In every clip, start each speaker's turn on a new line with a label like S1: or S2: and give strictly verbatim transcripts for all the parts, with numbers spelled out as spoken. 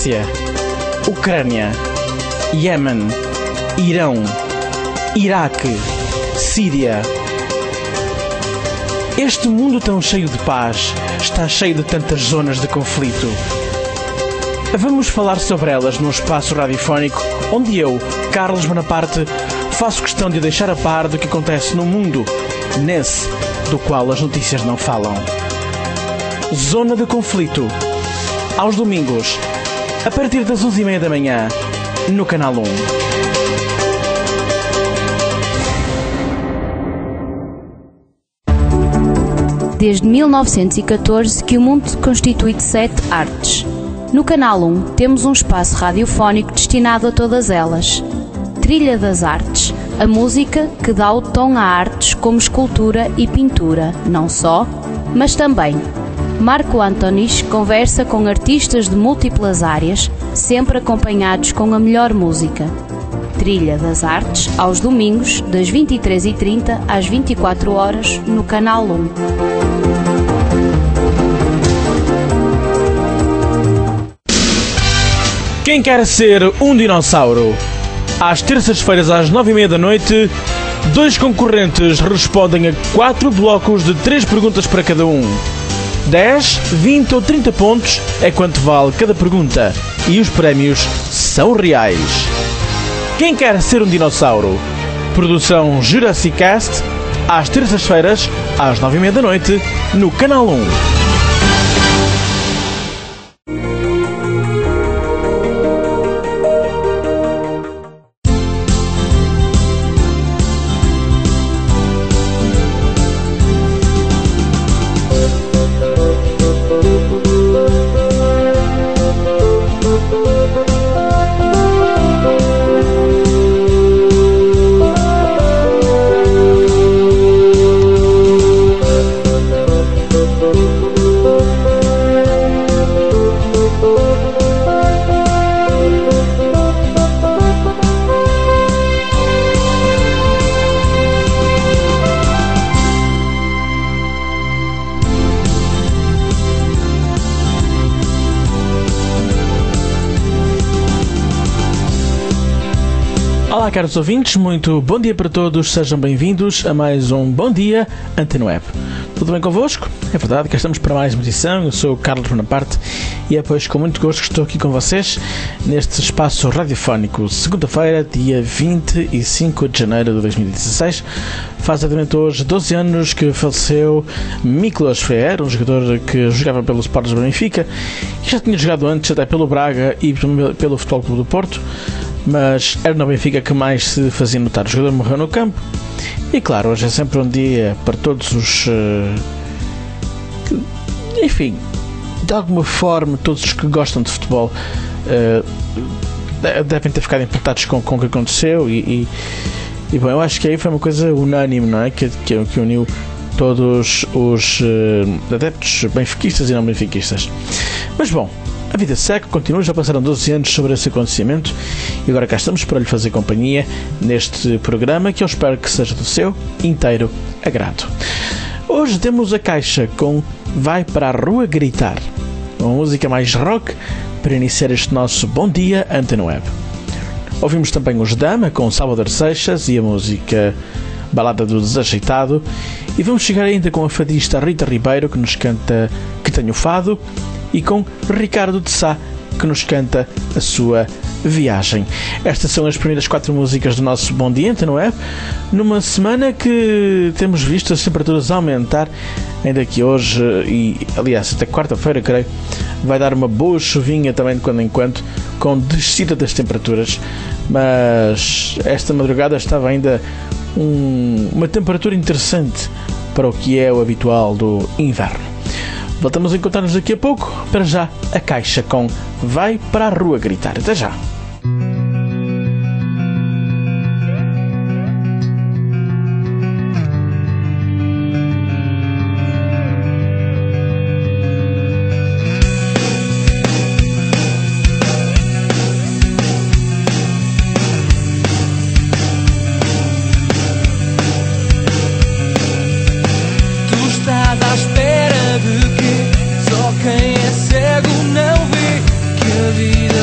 S1: Rússia, Ucrânia, Iémen, Irão, Iraque, Síria. Este mundo tão cheio de paz está cheio de tantas zonas de conflito. Vamos falar sobre elas num espaço radiofónico onde eu, Carlos Bonaparte, faço questão de deixar a par do que acontece no mundo, nesse do qual as notícias não falam. Zona de Conflito, aos domingos, a partir das onze e meia da manhã, no Canal um.
S2: Desde mil novecentos e catorze que o mundo constitui de sete artes. No Canal um temos um espaço radiofónico destinado a todas elas. Trilha das Artes, a música que dá o tom a artes como escultura e pintura, não só, mas também. Marco Antonis conversa com artistas de múltiplas áreas, sempre acompanhados com a melhor música. Trilha das Artes, aos domingos, das vinte e três e trinta às vinte e quatro horas, no Canal um.
S1: Quem quer ser um dinossauro? Às terças-feiras às nove e meia da noite, dois concorrentes respondem a quatro blocos de três perguntas para cada um. dez, vinte ou trinta pontos é quanto vale cada pergunta e os prémios são reais. Quem quer ser um dinossauro? Produção Jurassic Cast, às terças-feiras às nove e meia da noite, no Canal um. Olá, caros ouvintes, muito bom dia para todos, sejam bem-vindos a mais um Bom Dia Antena Web. Tudo bem convosco? É verdade que estamos para mais uma edição, eu sou o Carlos Bonaparte e é pois com muito gosto que estou aqui com vocês neste espaço radiofónico. Segunda-feira, dia vinte e cinco de janeiro de dois mil e dezasseis, faz exatamente hoje doze anos que faleceu Miklos Ferrer, um jogador que jogava pelo Sporting Benfica e já tinha jogado antes até pelo Braga e pelo Futebol Clube do Porto, mas era no Benfica que mais se fazia notar. O jogador morreu no campo e claro, hoje é sempre um dia para todos os uh, que, enfim, de alguma forma todos os que gostam de futebol uh, devem ter ficado impactados com, com o que aconteceu e, e, e bom, eu acho que aí foi uma coisa unânime, não é? Que, que, que uniu todos os uh, adeptos benfiquistas e não benfiquistas. Mas bom, a vida segue, continua, já passaram doze anos sobre esse acontecimento e agora cá estamos para lhe fazer companhia neste programa que eu espero que seja do seu inteiro agrado. Hoje temos a Caixa com Vai para a Rua Gritar, uma música mais rock para iniciar este nosso Bom Dia Antena Web. Ouvimos também os Dama com Salvador Seixas e a música Balada do Desajeitado e vamos chegar ainda com a fadista Rita Ribeiro que nos canta Que Tenho Fado e com Ricardo de Sá, que nos canta a sua Viagem. Estas são as primeiras quatro músicas do nosso Bom Dia, não é? Numa semana que temos visto as temperaturas aumentar, ainda que hoje, e aliás até quarta-feira, creio, vai dar uma boa chuvinha também de quando em quando, com descida das temperaturas, mas esta madrugada estava ainda um, uma temperatura interessante para o que é o habitual do inverno. Voltamos a encontrar-nos daqui a pouco. Para já, a Caixa com Vai para a Rua Gritar. Até já!
S3: Tu estás à espera de quê? Só quem é cego não vê que a vida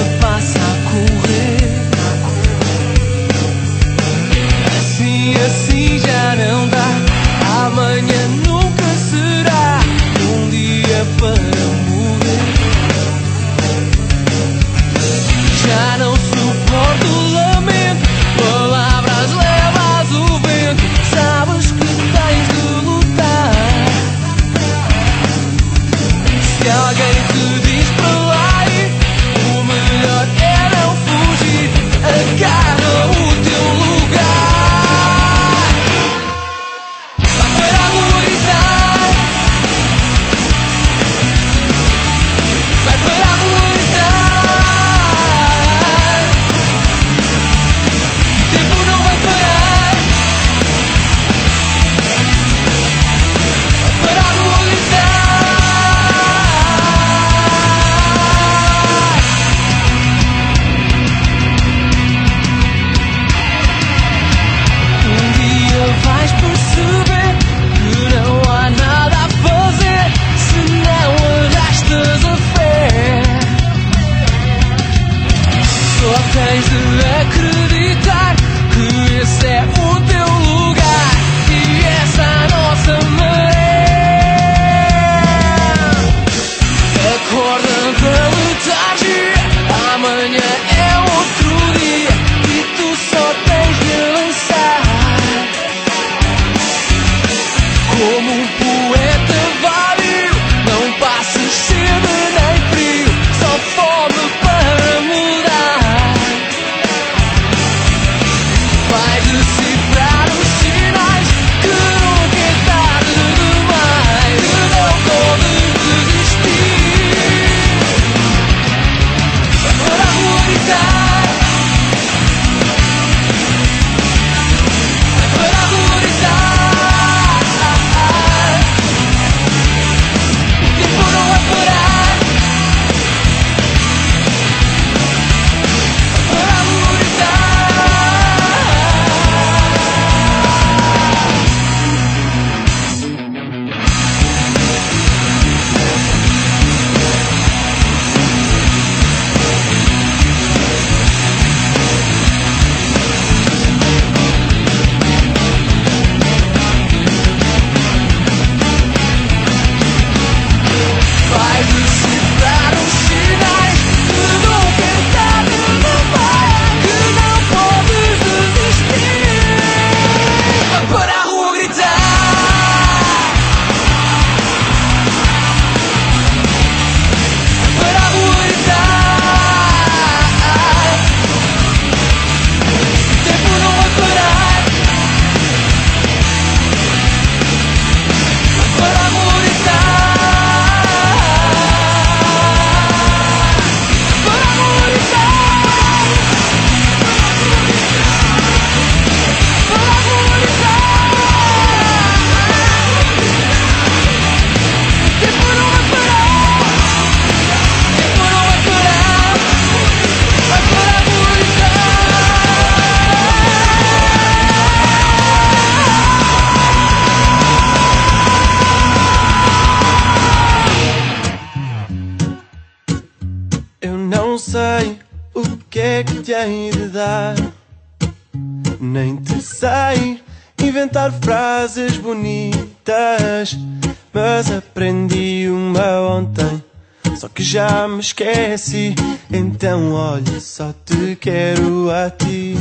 S4: é que te hei de dar. Nem te sei inventar frases bonitas, mas aprendi uma ontem, só que já me esqueci. Então olha, só te quero a ti.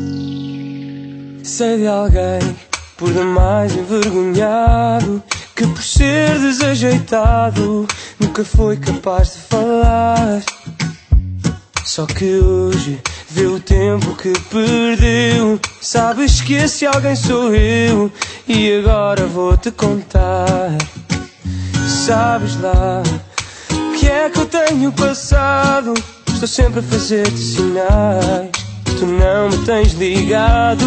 S5: Sei de alguém por demais envergonhado, que por ser desajeitado nunca foi capaz de falar. Só que hoje vê o tempo que perdeu. Sabes que esse alguém sou eu, e agora vou-te contar. Sabes lá que é que eu tenho passado? Estou sempre a fazer-te sinais, tu não me tens ligado.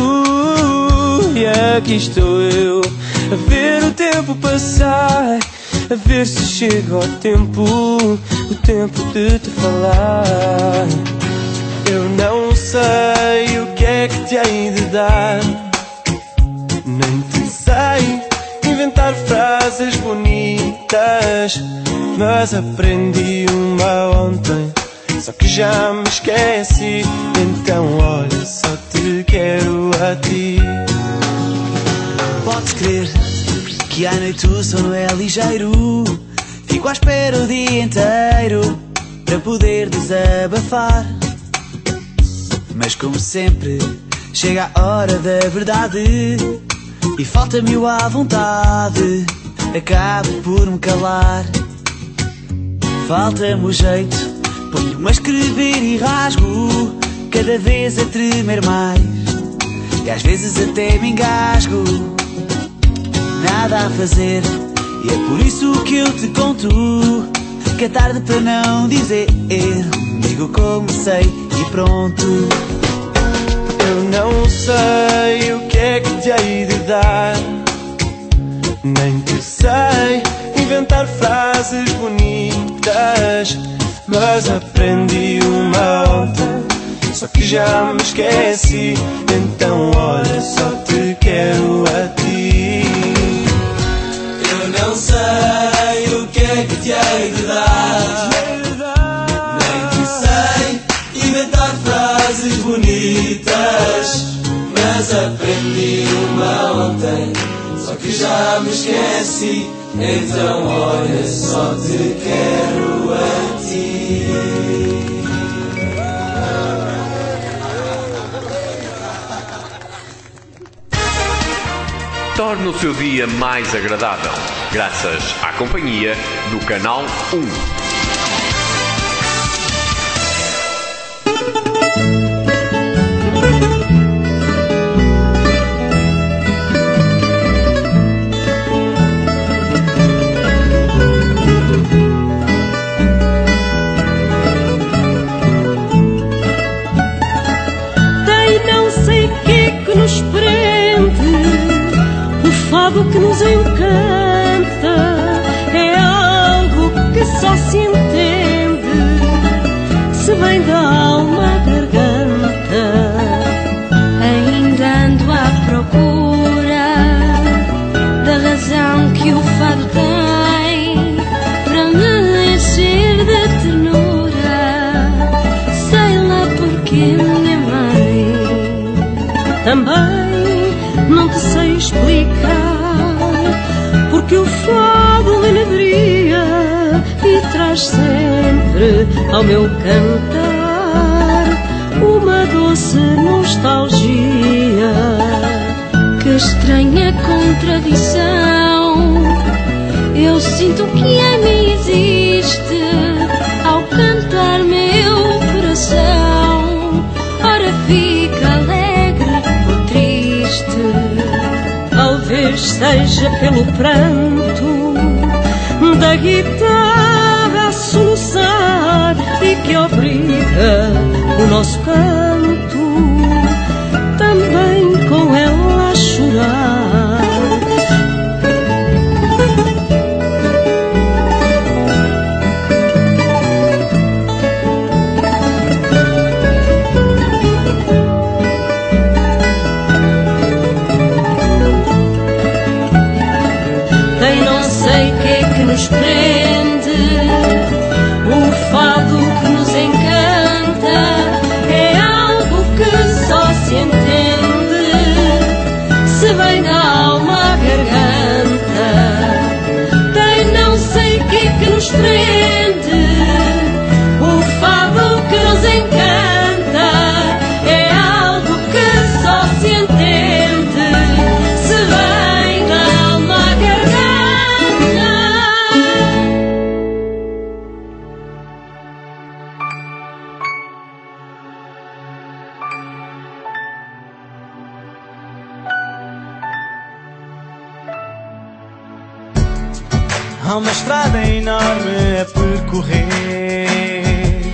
S5: E aqui estou eu a ver o tempo passar, a ver se chega o tempo, o tempo de te falar.
S4: Eu não sei o que é que te hei de dar, nem te sei inventar frases bonitas, mas aprendi uma ontem, só que já me esqueci. Então olha, só te quero a ti.
S3: Podes crer que à noite o sono é ligeiro. Fico à espera o dia inteiro para poder desabafar. Mas como sempre chega a hora da verdade e falta-me o à vontade, acabo por me calar. Falta-me o jeito, ponho-me a escrever e rasgo, cada vez a tremer mais, e às vezes até me engasgo. Nada a fazer, e é por isso que eu te conto, que é tarde para não dizer. Digo como sei e pronto.
S4: Eu não sei o que é que te hei de dar, nem te sei inventar frases bonitas, mas aprendi uma ontem, só que já me esqueci. Então olha, só te quero a ti.
S3: Eu não sei o que é que te hei de dar, nem te sei inventar frases bonitas, mas aprendi uma ontem, só que já me esqueci. Então olha, só te quero a ti.
S6: Torne o seu dia mais agradável, graças à companhia do Canal um.
S7: Que nos encanta é algo que só se entende se vem da alma à garganta.
S8: Ainda ando à procura da razão que o fado tem para me encher de ternura. Sei lá porque minha mãe
S7: também não te sei explicar, porque o fado me enebria e traz sempre ao meu cantar uma doce nostalgia.
S8: Que estranha contradição, eu sinto que em mim existe ao cantar meu coração. Ora fica alegre ou triste,
S7: talvez seja pelo pranto da guitarra a soluçar e que obriga o nosso canto também com ela a chorar.
S8: nos prende, o fado que nos encanta é
S4: Há uma estrada enorme a percorrer.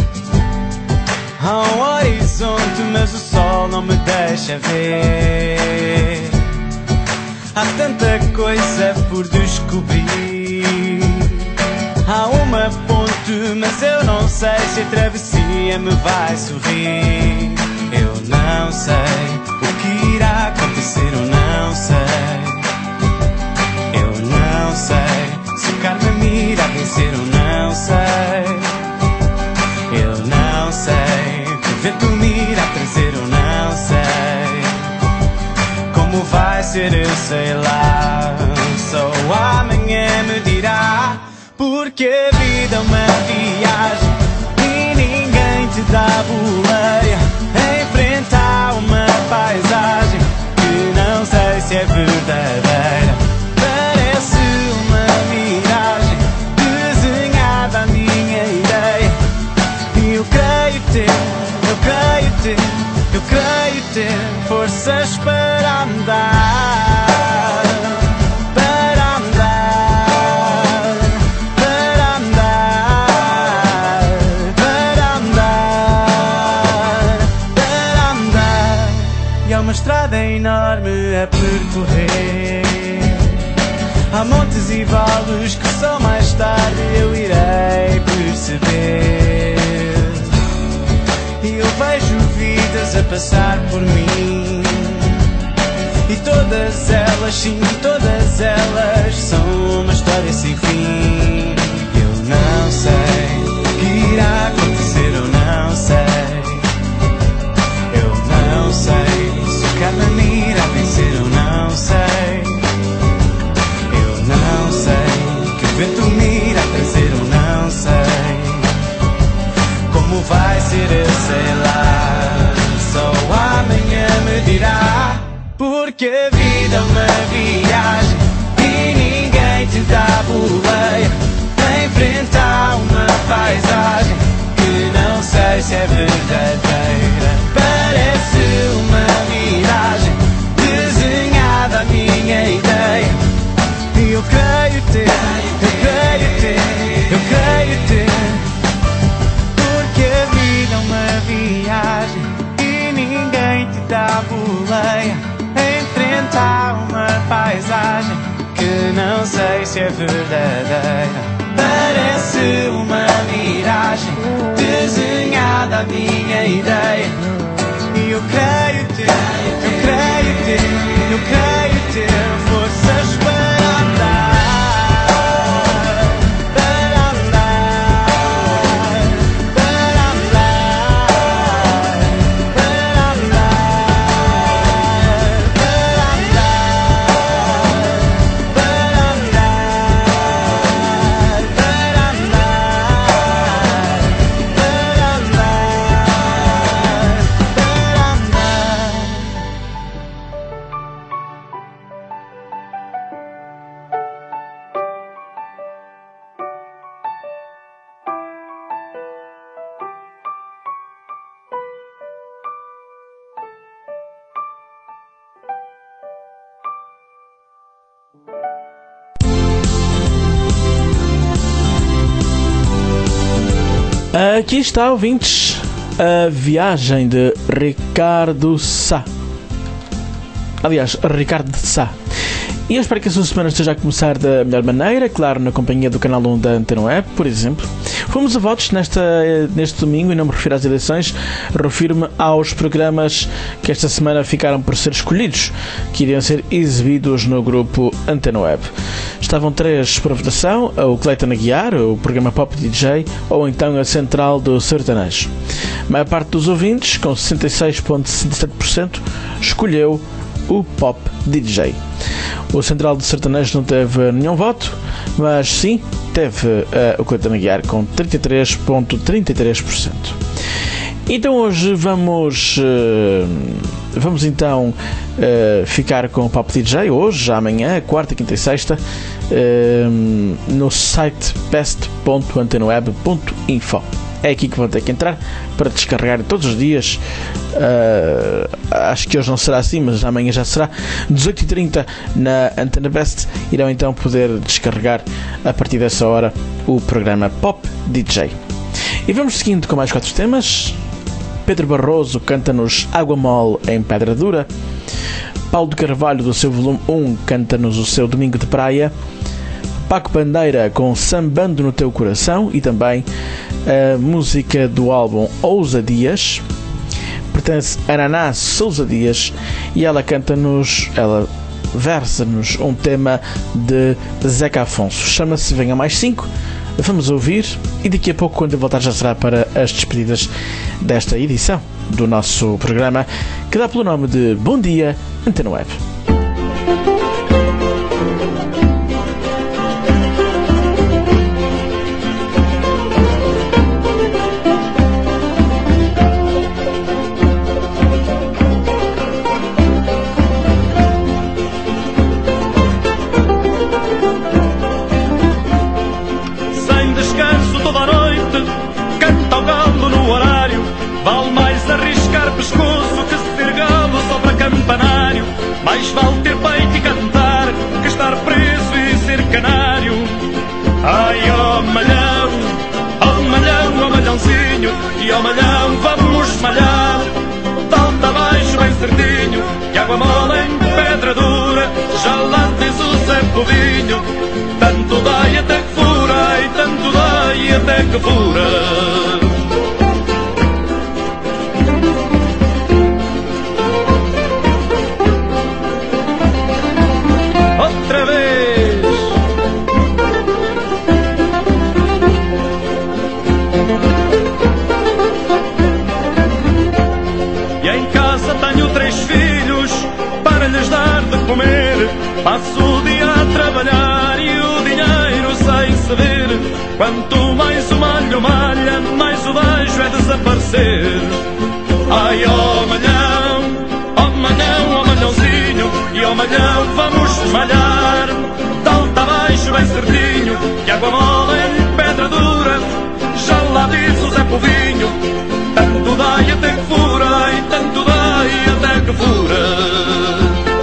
S4: Há um horizonte, mas o sol não me deixa ver. Há tanta coisa por descobrir. Há uma ponte, mas eu não sei se a travessia me vai sorrir. Eu não sei o que irá acontecer, eu não sei. Eu não sei se o karma me irá vencer, eu não sei. Eu não sei que vento me irá trazer, eu não sei. Como vai ser, eu sei lá. Só amanhã me dirá. Porque a vida é uma viagem e ninguém te dá boleia. Enfrentar uma paisagem que não sei se é verdadeira. Parece uma miragem desenhada à minha ideia. E eu creio ter, eu creio ter, eu creio ter forças para andar. Para andar, para andar, para andar, para andar. E há uma estrada enorme a percorrer. Há montes e vales que só mais tarde eu irei perceber. E eu vejo vidas a passar por mim. E todas elas, sim, todas elas são uma história sem fim. Eu não sei o que irá acontecer, eu não sei. Eu não sei se o karma me irá vencer, eu não sei. Eu não sei que vento me irá trazer, eu não sei. Como vai ser, eu sei lá. Só amanhã me dirá. Porque a vida é uma viagem e ninguém te dá boleia. Enfrentar uma paisagem que não sei se é verdadeira. Parece uma miragem desenhada à minha ideia. E eu creio ter, eu creio ter, eu creio ter. Porque a vida é uma viagem e ninguém te dá boleia. Enfrentar uma paisagem que não sei se é verdadeira. Parece uma miragem desenhada à minha ideia. E eu creio ter, eu creio ter, eu creio ter forças para andar, para andar, para andar, para andar, para andar, para andar, para andar, para andar, para
S1: Aqui está, ouvintes, a viagem de Ricardo Sá. Aliás, Ricardo de Sá. E eu espero que a sua semana esteja a começar da melhor maneira, claro, na companhia do canal um da Antena Web, por exemplo. Fomos a votos nesta, neste domingo, e não me refiro às eleições, refiro-me aos programas que esta semana ficaram por ser escolhidos, que iriam ser exibidos no grupo Antena Web. Estavam três por votação: o Cleiton Aguiar, o programa Pop D J, ou então a Central do Sertanejo. A maior parte dos ouvintes, com sessenta e seis vírgula sessenta e sete por cento, escolheu o Pop D J. O Central do Sertanejo não teve nenhum voto, mas sim teve uh, o Cleiton Aguiar com trinta e três vírgula trinta e três por cento. Então hoje vamos uh, vamos então uh, ficar com o Pop D J hoje, amanhã, quarta, quinta e sexta, uh, no site best ponto antenaweb ponto info. é aqui que vão ter que entrar para descarregar todos os dias. Uh, acho que hoje não será assim, mas amanhã já será. dezoito e trinta na Antena Best. Irão então poder descarregar a partir dessa hora o programa Pop D J. E vamos seguindo com mais quatro temas. Pedro Barroso canta-nos Água Mole em Pedra Dura. Paulo de Carvalho, do seu volume um, canta-nos o seu Domingo de Praia. Paco Bandeira com Sambando no Teu Coração, e também a música do álbum Ousadias. Pertence a Naná Sousa Dias e ela canta-nos, ela versa-nos um tema de Zeca Afonso. Chama-se Venha Mais cinco. Vamos ouvir e daqui a pouco, quando eu voltar, já será para as despedidas desta edição do nosso programa, que dá pelo nome de Bom Dia Antena Web.
S9: Mais vale ter peito e cantar que estar preso e ser canário. Ai, ó malhão, ó malhão, ó malhãozinho, e ó malhão vamos malhar. Talta abaixo bem certinho, que água mole em pedra dura, já lá diz o Zé Povinho. Tanto dai até que fura, e tanto dai até que fura. Passo o dia a trabalhar e o dinheiro sem saber. Quanto mais o malho malha, mais o beijo é desaparecer. Ai, ó malhão, ó malhão, ó malhãozinho, e ó malhão vamos malhar. Talta abaixo bem certinho, que água mole em pedra dura, já lá diz o Zé Povinho. Tanto dai até que fura, e tanto dai até que fura.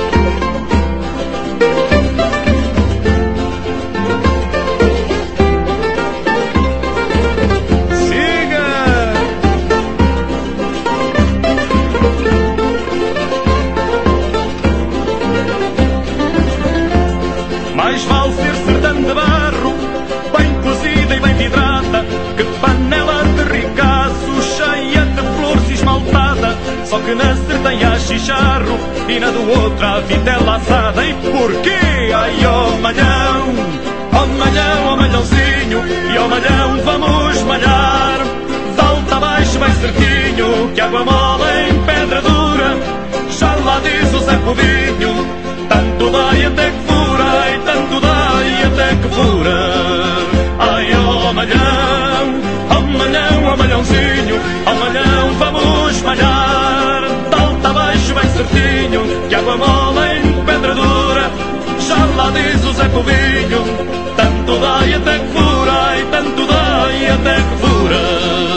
S9: Só que na certém há chicharro e na do outro há vitela assada. E porquê? Ai, ó malhão, ó malhão, ó malhãozinho, e ó malhão vamos malhar. Salta abaixo bem certinho, que água mole em pedra dura, já lá diz o Zé Povinho. Tanto dai até que fura, e tanto dai até que fura. Ai, ó malhão, ó malhão, ó malhãozinho, ó malhão vamos malhar. Bem certinho, que água mole em pedra dura, já lá diz o Zé Povinho. Tanto dai até que fura, e tanto dai até que fura.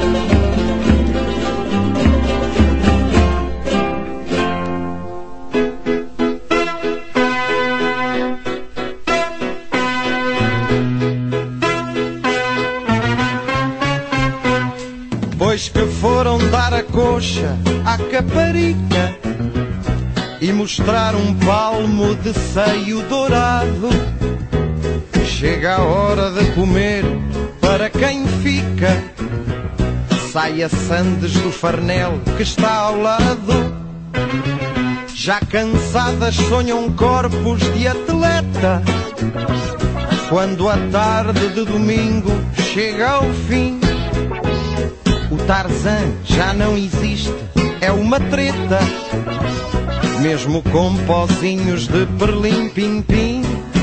S10: Pois que foram dar a coxa à caparica e mostrar um palmo de seio dourado. Chega a hora de comer para quem fica, sai a sandes do farnel que está ao lado. Já cansadas sonham corpos de atleta, quando a tarde de domingo chega ao fim. O Tarzan já não existe, é uma treta, mesmo com pozinhos de perlim-pim-pim.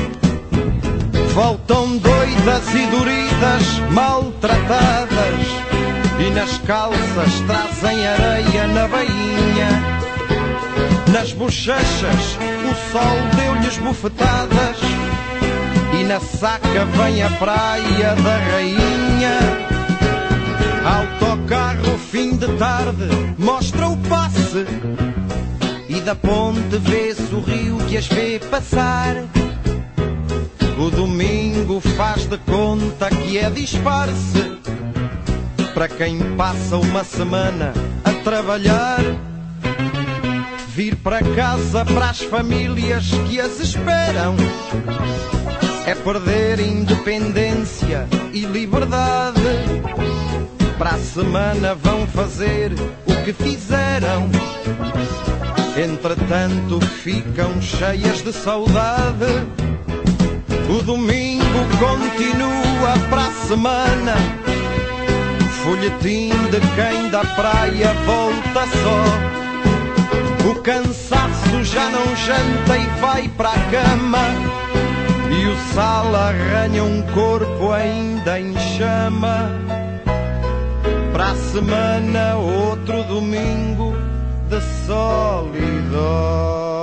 S10: Voltam doidas e doridas, maltratadas, e nas calças trazem areia na bainha. Nas bochechas o sol deu-lhes bufetadas, e na saca vem a praia da rainha. Autocarro, fim de tarde, mostra o passe e da ponte vê-se o rio que as vê passar. O domingo faz de conta que é disfarce para quem passa uma semana a trabalhar. Vir para casa para as famílias que as esperam é perder independência e liberdade. Para a semana vão fazer o que fizeram, entretanto ficam cheias de saudade. O domingo continua para a semana, folhetim de quem da praia volta só. O cansaço já não janta e vai para a cama, e o sal arranha um corpo ainda em chama. Para a semana outro domingo de solidão.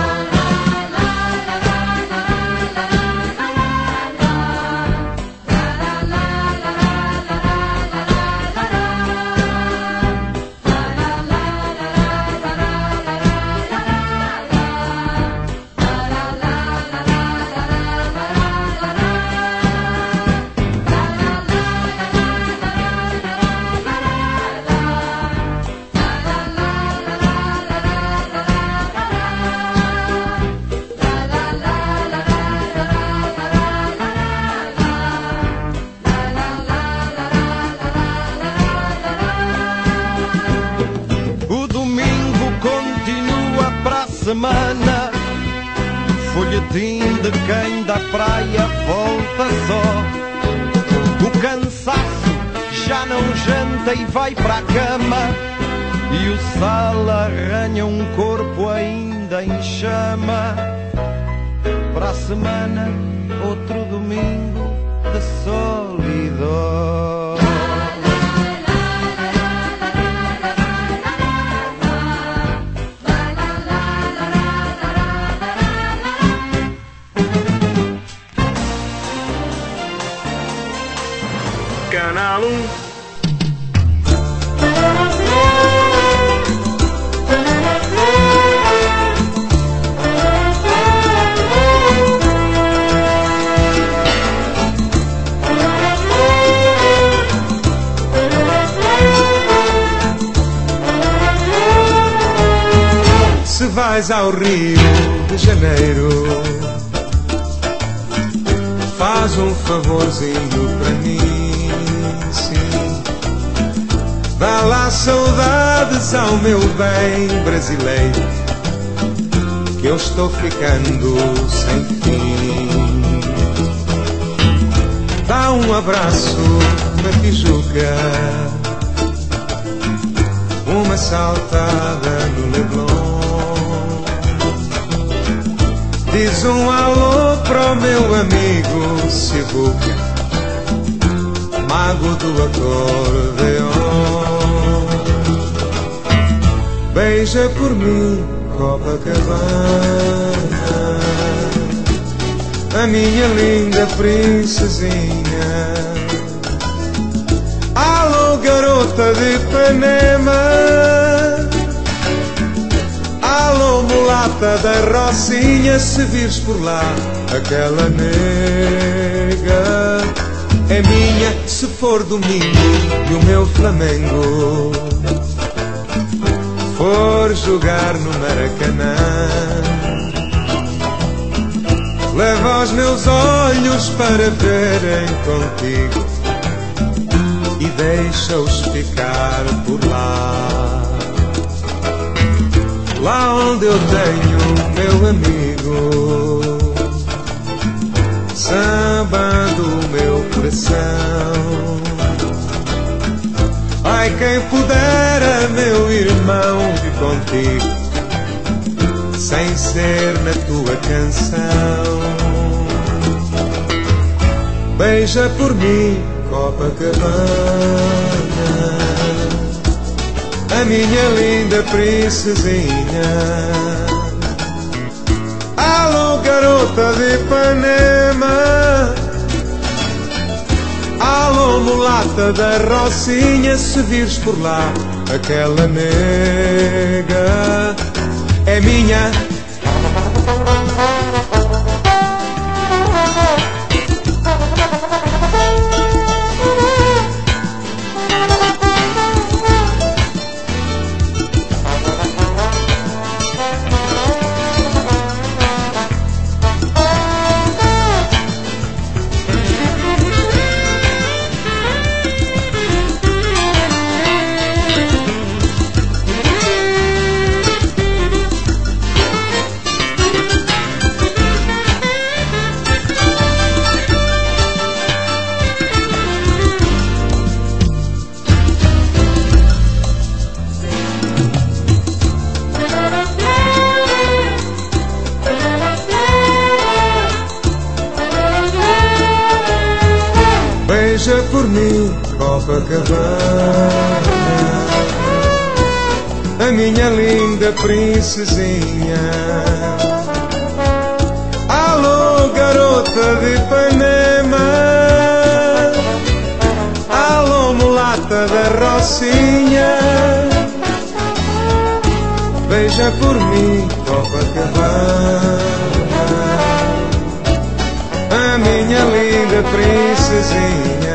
S10: Semana, folhetim de quem da praia volta só. O cansaço já não janta e vai para a cama, e o sal arranha um corpo ainda em chama. Para a semana outro domingo de solidão.
S9: Canal um.
S11: Se vais ao Rio de Janeiro, faz um favorzinho para mim. Dá lá saudades ao meu bem brasileiro, que eu estou ficando sem fim. Dá um abraço na Tijuca, uma saltada no Leblon. Diz um alô pro meu amigo Sivuca, mago do acordeon. Beija por mim, Copacabana, a minha linda princesinha. Alô, garota de Ipanema, alô, mulata da Rocinha. Se vires por lá aquela nega, é minha se for domingo e o meu Flamengo for jogar no Maracanã. Leva os meus olhos para verem contigo e deixa-os ficar por lá. Lá onde eu tenho meu amigo, sambando o meu coração. Ai, quem pudera, meu irmão, vir contigo, sem ser na tua canção. Beija por mim, Copacabana, a minha linda princesinha. Alô, garota de Ipanema, alô, mulata mulata da Rocinha, se vires por lá, aquela nega é minha. Beija por mim, Copacabana, a minha linda princesinha. Alô, garota de Ipanema, alô, mulata da Rocinha. Beija por mim, Copacabana, a minha linda princesinha.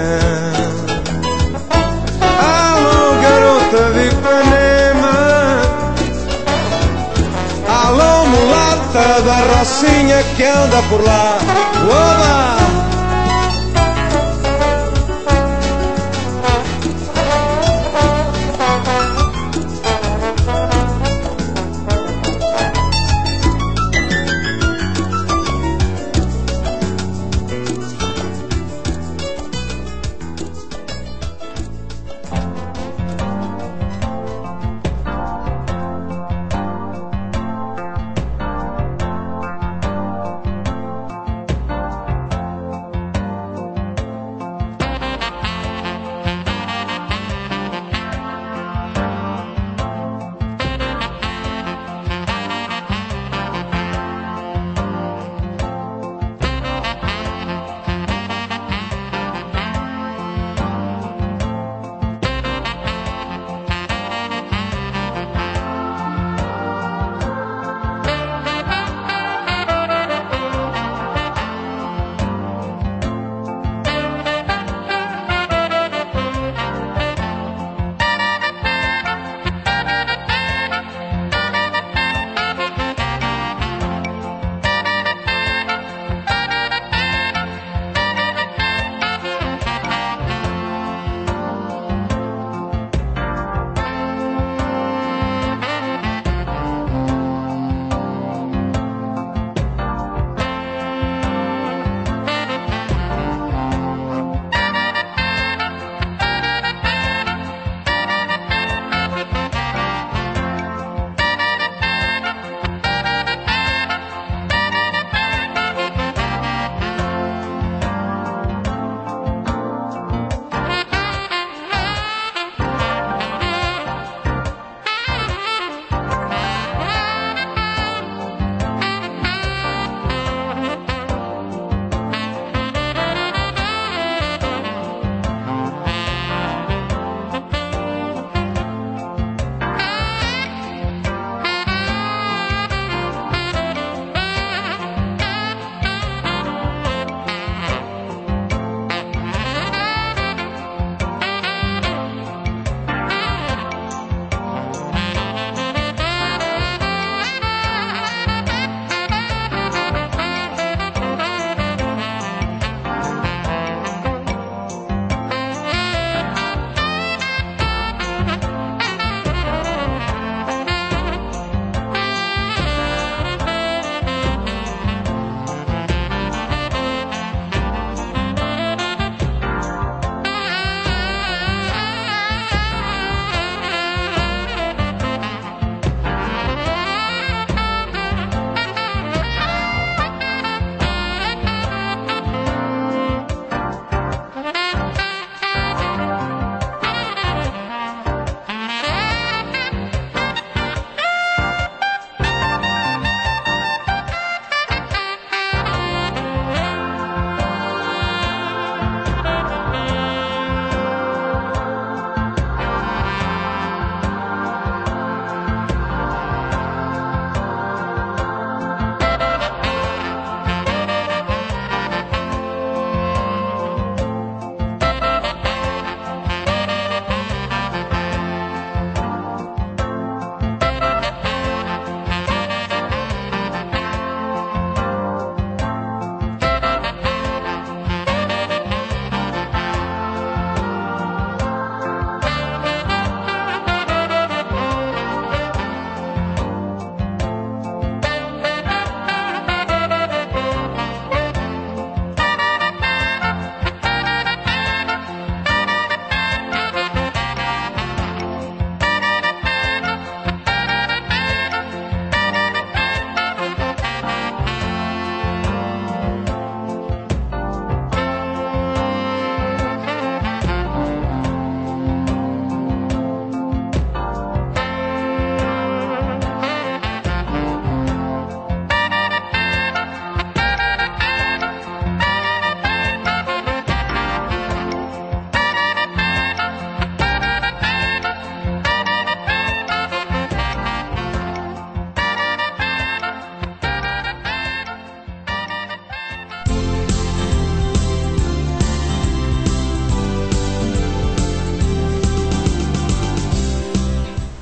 S11: Alô, garota de Ipanema, alô, mulata da Rocinha que anda por lá. Oba!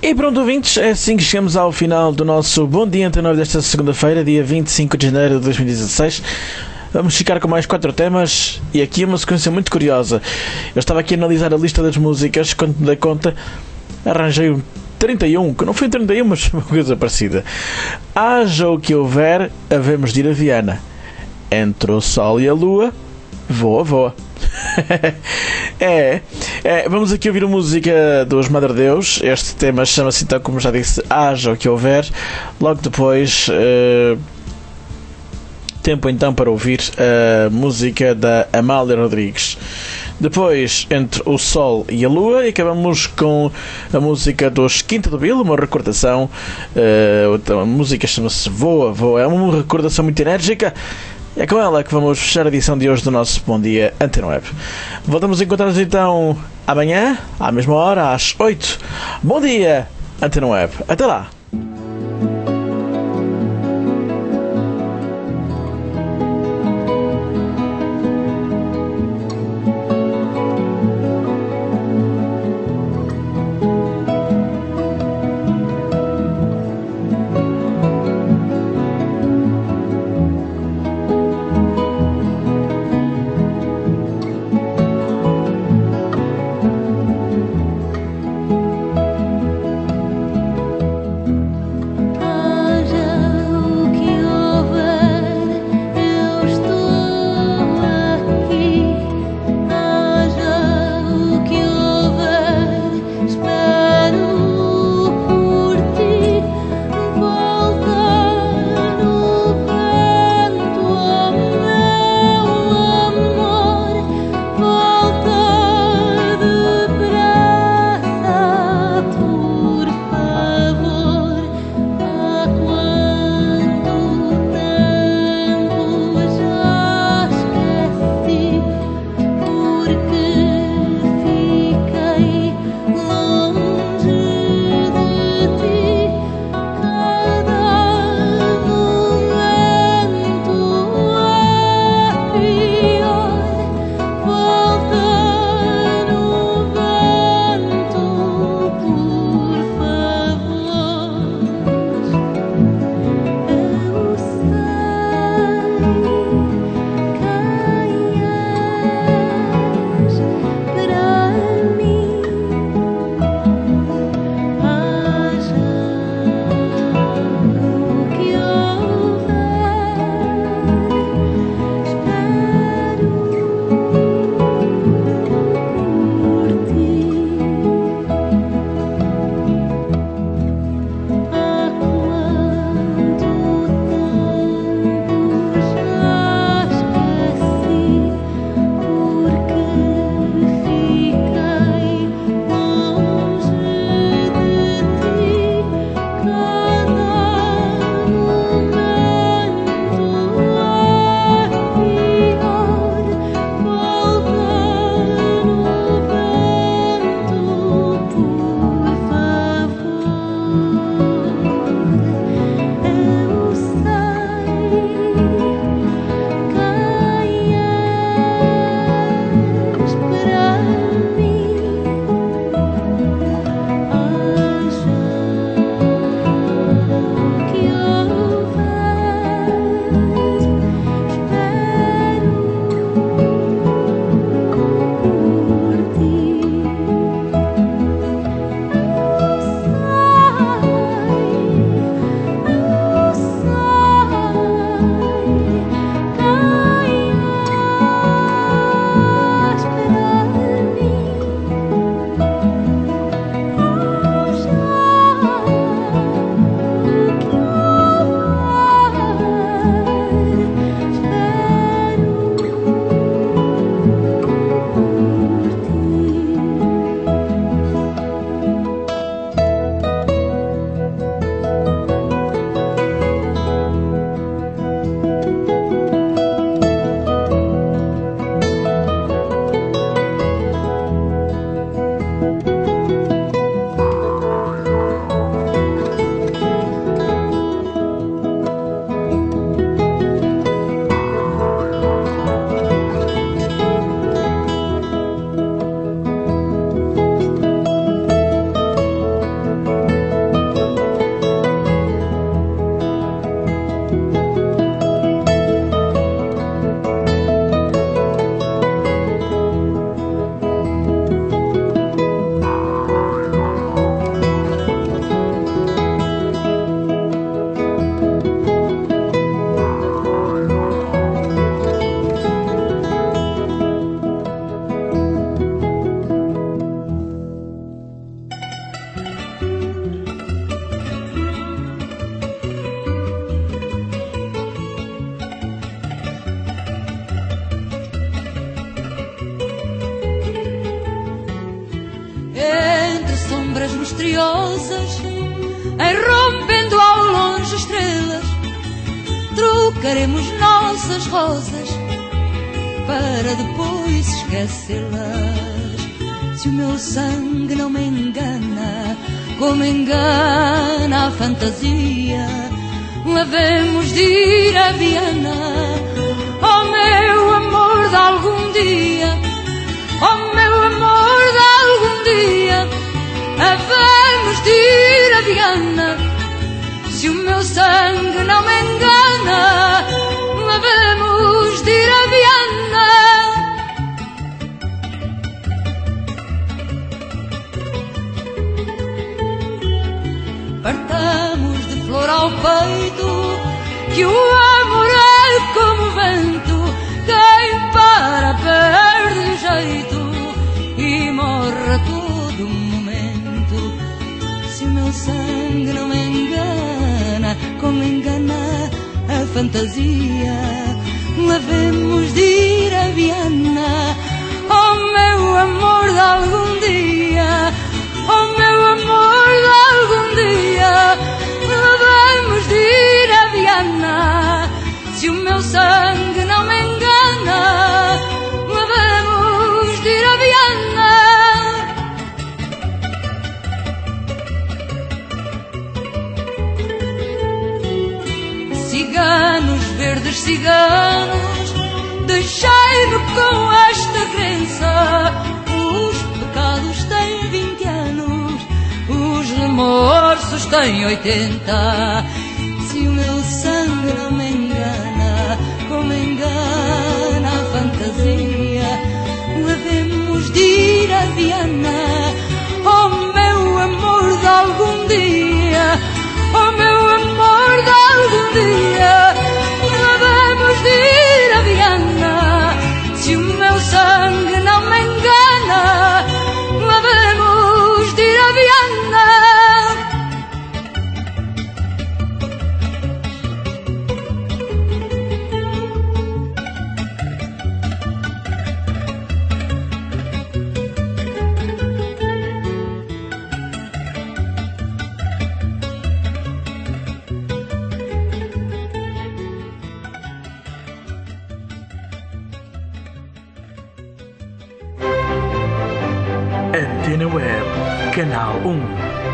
S1: E pronto, ouvintes, é assim que chegamos ao final do nosso Bom Dia Antena Web desta segunda-feira, dia vinte e cinco de janeiro de dois mil e dezasseis. Vamos ficar com mais quatro temas e aqui é uma sequência muito curiosa. Eu estava aqui a analisar a lista das músicas, quando me dei conta, arranjei um trinta e um, que não foi trinta e um, mas uma coisa parecida. Haja o que houver, havemos de ir a Viana. Entre o sol e a lua, voa, voa. é, é, vamos aqui ouvir a música dos Madre Deus. Este tema chama-se, então, como já disse, Haja o que houver. Logo depois, uh, tempo então para ouvir a música da Amália Rodrigues. Depois, Entre o Sol e a Lua, e acabamos com a música dos Quinta do Bill, uma recordação. Uh, a música chama-se Voa, Voa. É uma recordação muito enérgica. É com ela que vamos fechar a edição de hoje do nosso Bom Dia Antena Web. Voltamos a encontrar-nos então amanhã, à mesma hora, às oito. Bom dia, Antena Web. Até lá!
S8: misteriosas, rompendo ao longe estrelas, trocaremos nossas rosas para depois esquecê-las. Se o meu sangue não me engana, como engana a fantasia, lavemos de ir a Viana, oh meu amor de algum dia, oh meu amor de algum dia, havemos de ir a Viana. Se o meu sangue não me engana, havemos de ir a Viana. Partamos de flor ao peito, que o amor é como vento, quem para perde o jeito e morre a todo momento. Se o meu sangue não me engana, como engana a fantasia, lavemos de ir a Viana, oh meu amor de algum dia, oh meu amor de algum dia, lavemos de ir a Viana. Se o meu sangue não me engana, lavemos de ir a Viana. Ciganos, verdes ciganos, deixai-me com esta crença: os pecados têm vinte anos, os remorsos têm oitenta. Se o meu sangue não me engana, como engana a fantasia, lavemos de ir a Viana, oh meu amor de algum dia, oh meu amor de algum dia, lavemos de ir a Viana. Se o meu sangue não me engana, lavemos de ir a Viana.
S1: Antena Web, Canal um.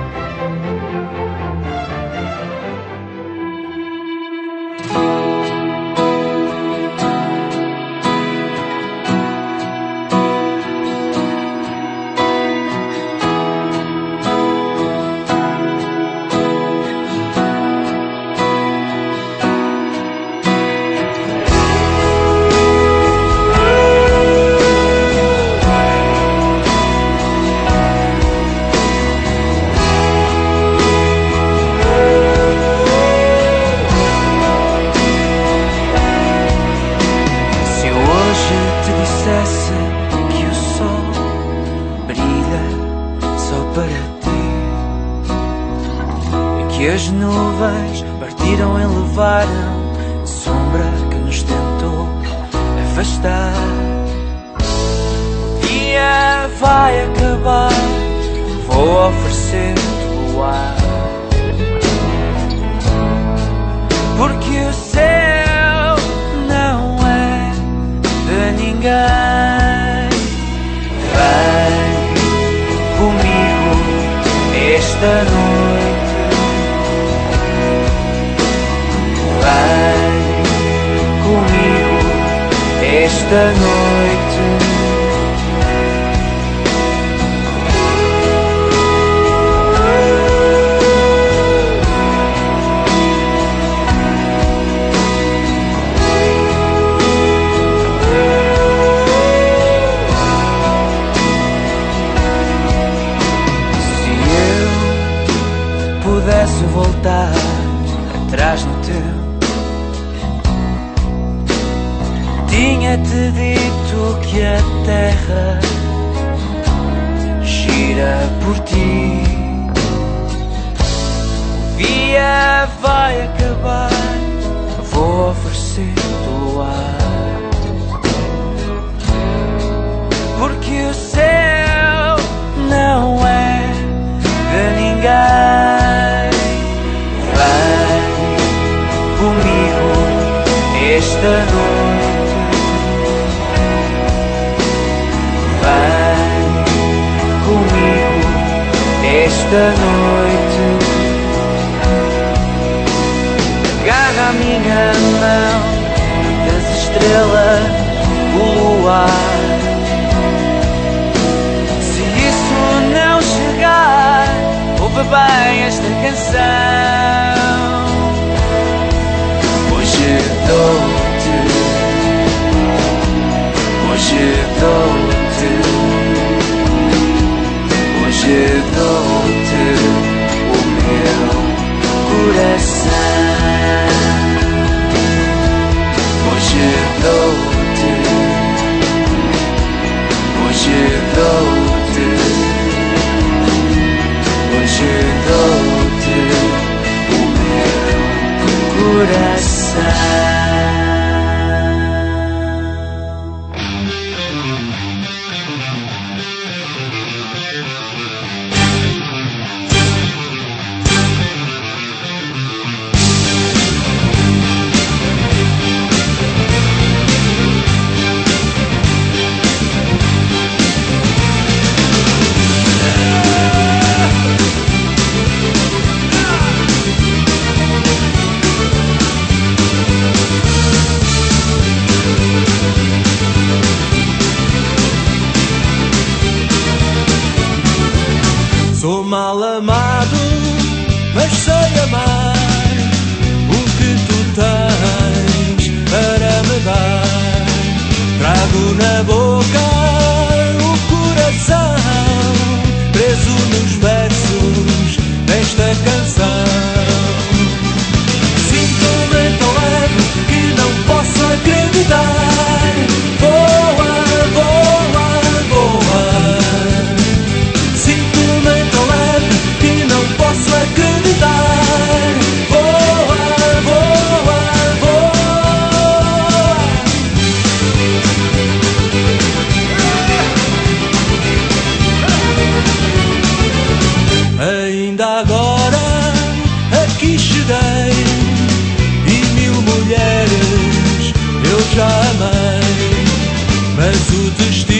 S5: Tinha-te dito que a terra gira por ti. O dia vai acabar, vou oferecer-te o luar, porque o céu não é de ninguém. esta noite. Agarra a minha mão, das estrelas, o luar. Se isso não chegar, ouve bem esta canção. Hoje dou-te, hoje dou-te, hoje dou-te o meu coração. Hoje dou-te, hoje dou-te, hoje dou-te o meu coração.
S4: Sou mal amado, mas sei amar o que tu tens para me dar. Trago na boca o coração, preso nos versos desta canção. Sinto-me tão leve que não posso acreditar. Voa, voa, voa. Sinto-me tão leve que não posso acreditar. Voa, voa, voa. Ainda agora aqui cheguei e mil mulheres eu já amei, mas o destino